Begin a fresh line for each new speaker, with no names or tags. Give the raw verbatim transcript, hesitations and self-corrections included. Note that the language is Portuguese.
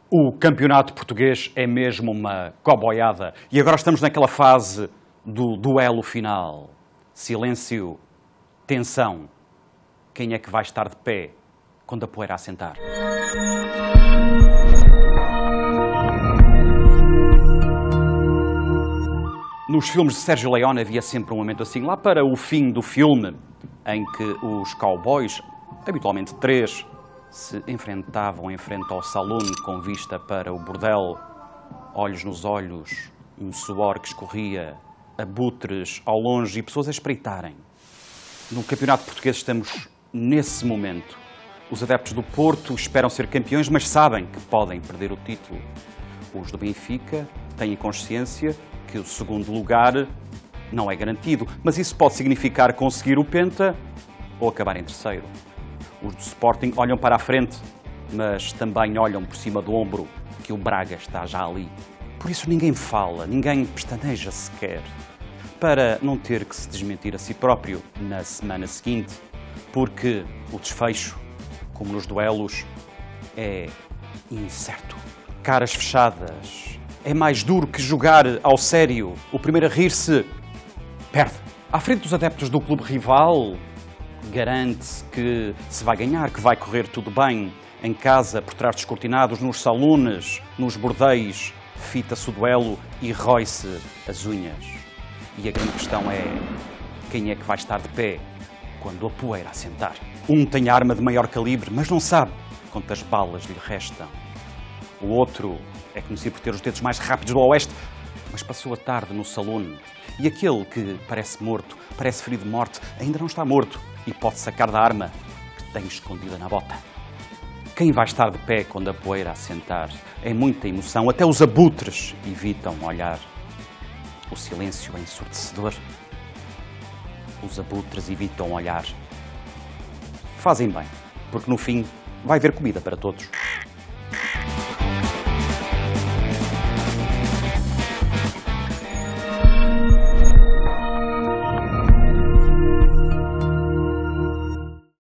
O campeonato português é mesmo uma coboiada e agora estamos naquela fase do duelo final. Silêncio, tensão. Quem é que vai estar de pé quando a poeira assentar? Nos filmes de Sérgio Leone havia sempre um momento assim, lá para o fim do filme, em que os cowboys, habitualmente três, se enfrentavam em frente ao saloon com vista para o bordel, olhos nos olhos, um suor que escorria, abutres ao longe e pessoas a espreitarem. No campeonato português estamos nesse momento. Os adeptos do Porto esperam ser campeões, mas sabem que podem perder o título. Os do Benfica têm consciência que o segundo lugar não é garantido, mas isso pode significar conseguir o penta ou acabar em terceiro. Os do Sporting olham para a frente, mas também olham por cima do ombro que o Braga está já ali. Por isso ninguém fala, ninguém pestaneja sequer, para não ter que se desmentir a si próprio na semana seguinte, porque o desfecho, como nos duelos, é incerto. Caras fechadas. É mais duro que jogar ao sério. O primeiro a rir-se perde. À frente dos adeptos do clube rival, garante-se que se vai ganhar, que vai correr tudo bem. Em casa, por trás dos cortinados, nos salones, nos bordéis, fita-se o duelo e rói-se as unhas. E a grande questão é quem é que vai estar de pé quando a poeira assentar. Um tem a arma de maior calibre, mas não sabe quantas balas lhe restam. O outro é conhecido por ter os dedos mais rápidos do oeste, mas passou a tarde no saloon. E aquele que parece morto, parece ferido de morte, ainda não está morto e pode sacar da arma que tem escondida na bota. Quem vai estar de pé quando a poeira assentar? É muita emoção, até os abutres evitam olhar. O silêncio é ensurdecedor. Os abutres evitam olhar. Fazem bem, porque no fim vai haver comida para todos.